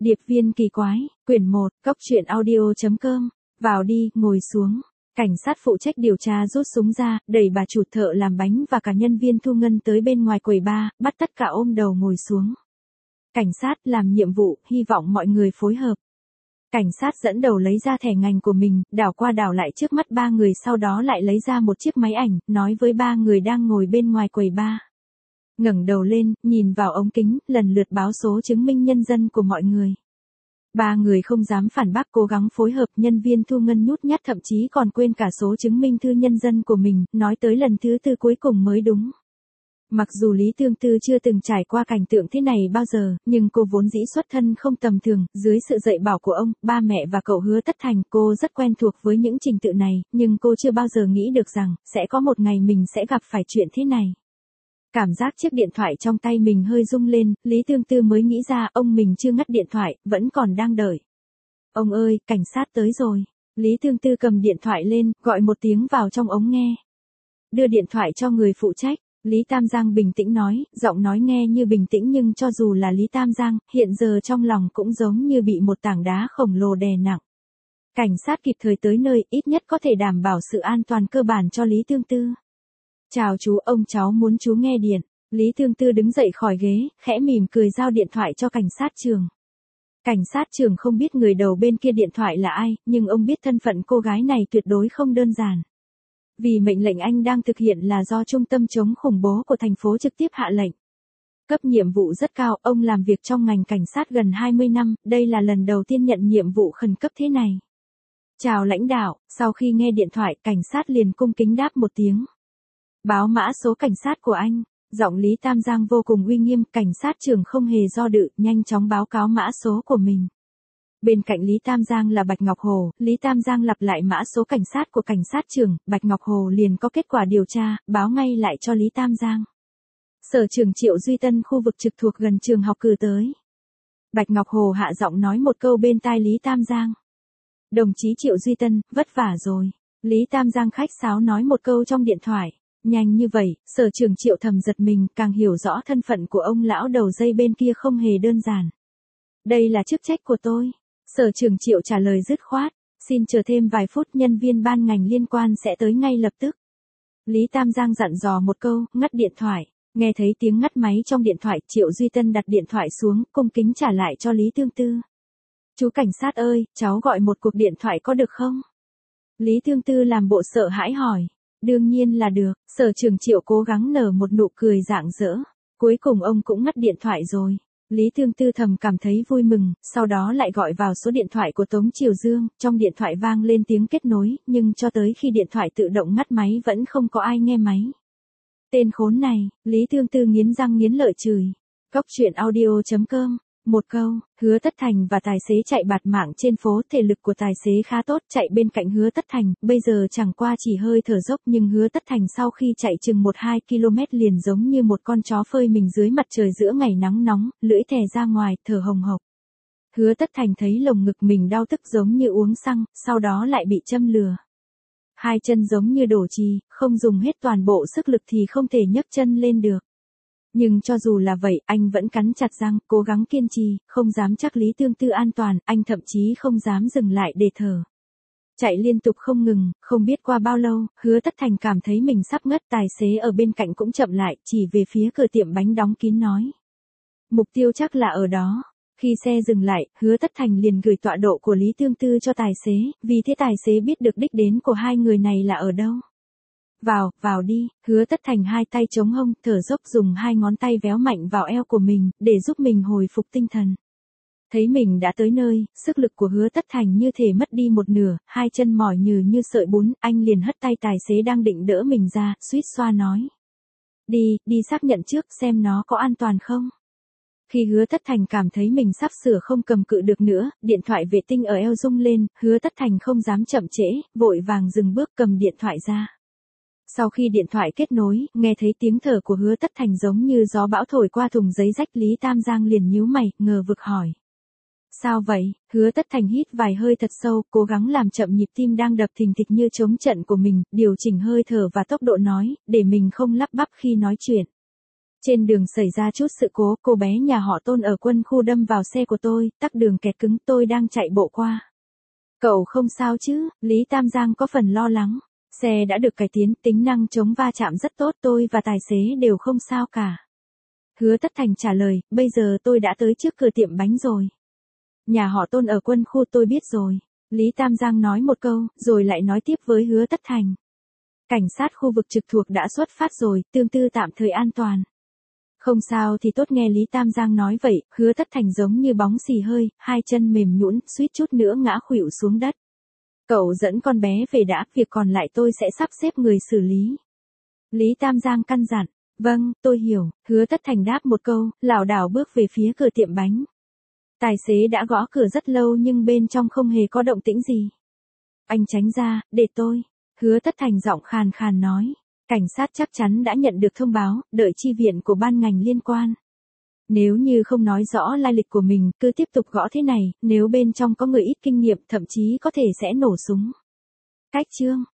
Điệp viên kỳ quái, quyển 1, cốc truyện audio.com, vào đi, ngồi xuống. Cảnh sát phụ trách điều tra rút súng ra, đẩy bà chủ thợ làm bánh và cả nhân viên thu ngân tới bên ngoài quầy bar, bắt tất cả ôm đầu ngồi xuống. Cảnh sát làm nhiệm vụ, hy vọng mọi người phối hợp. Cảnh sát dẫn đầu lấy ra thẻ ngành của mình, đảo qua đảo lại trước mắt ba người, sau đó lại lấy ra một chiếc máy ảnh, nói với ba người đang ngồi bên ngoài quầy bar. Ngẩng đầu lên, nhìn vào ống kính, lần lượt báo số chứng minh nhân dân của mọi người. Ba người không dám phản bác, cố gắng phối hợp. Nhân viên thu ngân nhút nhát thậm chí còn quên cả số chứng minh thư nhân dân của mình, nói tới lần thứ tư cuối cùng mới đúng. Mặc dù Lý Tương Tư chưa từng trải qua cảnh tượng thế này bao giờ, nhưng cô vốn dĩ xuất thân không tầm thường, dưới sự dạy bảo của ông, ba mẹ và cậu Hứa Tất Thành, cô rất quen thuộc với những trình tự này, nhưng cô chưa bao giờ nghĩ được rằng, sẽ có một ngày mình sẽ gặp phải chuyện thế này. Cảm giác chiếc điện thoại trong tay mình hơi rung lên, Lý Tương Tư mới nghĩ ra ông mình chưa ngắt điện thoại, vẫn còn đang đợi. Ông ơi, cảnh sát tới rồi. Lý Tương Tư cầm điện thoại lên, gọi một tiếng vào trong ống nghe. Đưa điện thoại cho người phụ trách. Lý Tam Giang bình tĩnh nói, giọng nói nghe như bình tĩnh nhưng cho dù là Lý Tam Giang, hiện giờ trong lòng cũng giống như bị một tảng đá khổng lồ đè nặng. Cảnh sát kịp thời tới nơi, ít nhất có thể đảm bảo sự an toàn cơ bản cho Lý Tương Tư. Chào chú, ông cháu muốn chú nghe điện. Lý Tương Tư đứng dậy khỏi ghế, khẽ mỉm cười giao điện thoại cho cảnh sát trưởng. Cảnh sát trưởng không biết người đầu bên kia điện thoại là ai, nhưng ông biết thân phận cô gái này tuyệt đối không đơn giản. Vì mệnh lệnh anh đang thực hiện là do Trung tâm chống khủng bố của thành phố trực tiếp hạ lệnh. Cấp nhiệm vụ rất cao, ông làm việc trong ngành cảnh sát gần 20 năm, đây là lần đầu tiên nhận nhiệm vụ khẩn cấp thế này. Chào lãnh đạo, sau khi nghe điện thoại, cảnh sát liền cung kính đáp một tiếng. Báo mã số cảnh sát của anh. Giọng Lý Tam Giang vô cùng uy nghiêm, cảnh sát trưởng không hề do dự, nhanh chóng báo cáo mã số của mình. Bên cạnh Lý Tam Giang là Bạch Ngọc Hồ, Lý Tam Giang lặp lại mã số cảnh sát của cảnh sát trưởng, Bạch Ngọc Hồ liền có kết quả điều tra, báo ngay lại cho Lý Tam Giang. Sở trưởng Triệu Duy Tân, khu vực trực thuộc gần trường học cử tới. Bạch Ngọc Hồ hạ giọng nói một câu bên tai Lý Tam Giang. Đồng chí Triệu Duy Tân, vất vả rồi. Lý Tam Giang khách sáo nói một câu trong điện thoại. Nhanh như vậy, sở trưởng Triệu thầm giật mình, càng hiểu rõ thân phận của ông lão đầu dây bên kia không hề đơn giản. Đây là chức trách của tôi. Sở trưởng Triệu trả lời dứt khoát, xin chờ thêm vài phút, nhân viên ban ngành liên quan sẽ tới ngay lập tức. Lý Tam Giang dặn dò một câu, ngắt điện thoại. Nghe thấy tiếng ngắt máy trong điện thoại, Triệu Duy Tân đặt điện thoại xuống, cung kính trả lại cho Lý Tương Tư. Chú cảnh sát ơi, cháu gọi một cuộc điện thoại có được không? Lý Tương Tư làm bộ sợ hãi hỏi. Đương nhiên là được, sở trưởng Triệu cố gắng nở một nụ cười rạng rỡ. Cuối cùng ông cũng ngắt điện thoại rồi. Lý Tương Tư thầm cảm thấy vui mừng, sau đó lại gọi vào số điện thoại của Tống Triều Dương, trong điện thoại vang lên tiếng kết nối, nhưng cho tới khi điện thoại tự động ngắt máy vẫn không có ai nghe máy. Tên khốn này, Lý Tương Tư nghiến răng nghiến lợi chửi. cốc truyện audio.com. Một câu, Hứa Tất Thành và tài xế chạy bạt mạng trên phố, thể lực của tài xế khá tốt, chạy bên cạnh Hứa Tất Thành, bây giờ chẳng qua chỉ hơi thở dốc, nhưng Hứa Tất Thành sau khi chạy chừng 1-2 km liền giống như một con chó phơi mình dưới mặt trời giữa ngày nắng nóng, lưỡi thè ra ngoài, thở hồng hộc. Hứa Tất Thành thấy lồng ngực mình đau tức giống như uống xăng, sau đó lại bị châm lừa. Hai chân giống như đổ chì, không dùng hết toàn bộ sức lực thì không thể nhấc chân lên được. Nhưng cho dù là vậy, anh vẫn cắn chặt răng, cố gắng kiên trì, không dám chắc Lý Tương Tư an toàn, anh thậm chí không dám dừng lại để thở. Chạy liên tục không ngừng, không biết qua bao lâu, Hứa Tất Thành cảm thấy mình sắp ngất, tài xế ở bên cạnh cũng chậm lại, chỉ về phía cửa tiệm bánh đóng kín nói. Mục tiêu chắc là ở đó. Khi xe dừng lại, Hứa Tất Thành liền gửi tọa độ của Lý Tương Tư cho tài xế, vì thế tài xế biết được đích đến của hai người này là ở đâu. Vào đi, Hứa Tất Thành hai tay chống hông, thở dốc dùng hai ngón tay véo mạnh vào eo của mình, để giúp mình hồi phục tinh thần. Thấy mình đã tới nơi, sức lực của Hứa Tất Thành như thể mất đi một nửa, hai chân mỏi nhừ như sợi bún, anh liền hất tay tài xế đang định đỡ mình ra, suýt xoa nói. Đi xác nhận trước xem nó có an toàn không. Khi Hứa Tất Thành cảm thấy mình sắp sửa không cầm cự được nữa, điện thoại vệ tinh ở eo rung lên, Hứa Tất Thành không dám chậm trễ, vội vàng dừng bước cầm điện thoại ra. Sau khi điện thoại kết nối, nghe thấy tiếng thở của Hứa Tất Thành giống như gió bão thổi qua thùng giấy rách, Lý Tam Giang liền nhíu mày, ngờ vực hỏi. Sao vậy? Hứa Tất Thành hít vài hơi thật sâu, cố gắng làm chậm nhịp tim đang đập thình thịch như trống trận của mình, điều chỉnh hơi thở và tốc độ nói, để mình không lắp bắp khi nói chuyện. Trên đường xảy ra chút sự cố, cô bé nhà họ Tôn ở quân khu đâm vào xe của tôi, tắc đường kẹt cứng, tôi đang chạy bộ qua. Cậu không sao chứ? Lý Tam Giang có phần lo lắng. Xe đã được cải tiến, tính năng chống va chạm rất tốt, tôi và tài xế đều không sao cả. Hứa Tất Thành trả lời, bây giờ tôi đã tới trước cửa tiệm bánh rồi. Nhà họ Tôn ở quân khu tôi biết rồi. Lý Tam Giang nói một câu, rồi lại nói tiếp với Hứa Tất Thành. Cảnh sát khu vực trực thuộc đã xuất phát rồi, tương tư tạm thời an toàn. Không sao thì tốt, nghe Lý Tam Giang nói vậy, Hứa Tất Thành giống như bóng xì hơi, hai chân mềm nhũn, suýt chút nữa ngã khuỵu xuống đất. Cậu dẫn con bé về đã, việc còn lại tôi sẽ sắp xếp người xử lý. Lý Tam Giang căn dặn, vâng, tôi hiểu, Hứa Tất Thành đáp một câu, lảo đảo bước về phía cửa tiệm bánh. Tài xế đã gõ cửa rất lâu nhưng bên trong không hề có động tĩnh gì. Anh tránh ra, để tôi. Hứa Tất Thành giọng khàn khàn nói. Cảnh sát chắc chắn đã nhận được thông báo, đợi chi viện của ban ngành liên quan. Nếu như không nói rõ lai lịch của mình, cứ tiếp tục gõ thế này, nếu bên trong có người ít kinh nghiệm thậm chí có thể sẽ nổ súng. Cách chương